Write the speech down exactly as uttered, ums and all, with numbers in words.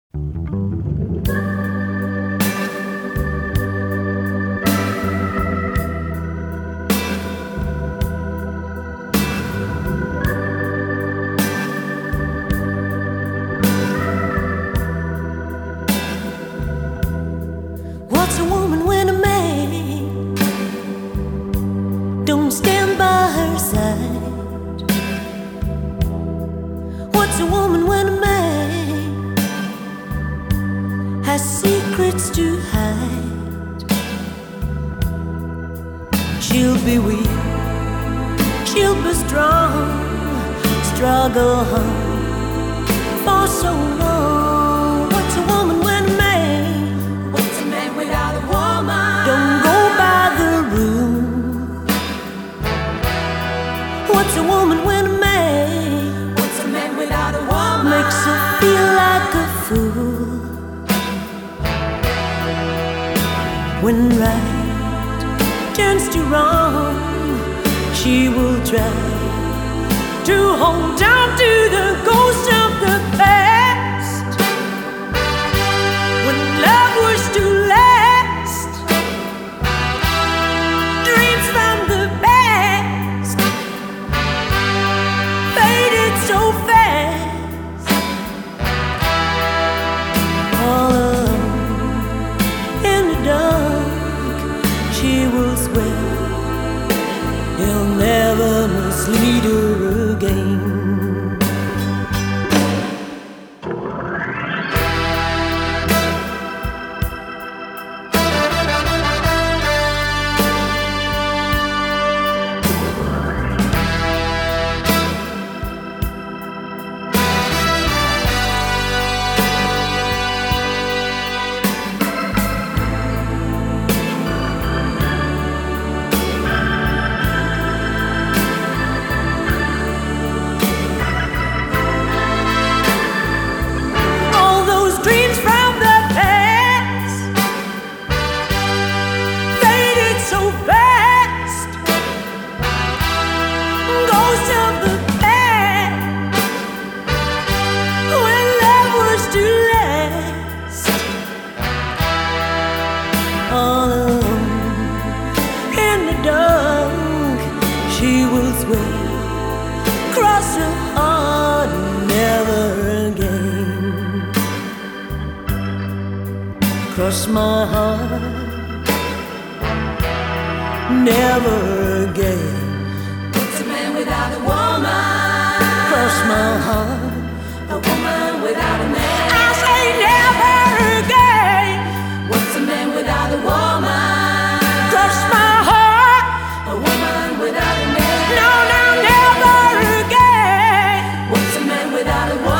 What's a woman when a man don't stand by her side? What's a woman when a man has secrets to hide? She'll be weak, she'll be strong, struggle hard for so long. What's a woman when a man What's a man without a woman? don't go by the rule? What's a woman when a man What's a man without a woman? makes her feel like a fool? When right turns to wrong, she will try to hold on to the ghost of the past. When love was to last, dreams from the past faded so fast. All alone in the dark, she will swear he'll never mislead her again. All those dreams from the past faded so fast. Ghosts of the past, when love was to last. All alone in the dark, she will swear, cross her heart, never again. Cross my heart, never again. What's a man without a woman? Cross my heart, A woman without a man. I say never again. What's a man without a woman? Cross my heart, A woman without a man. no, no, never again. What's a man without a woman?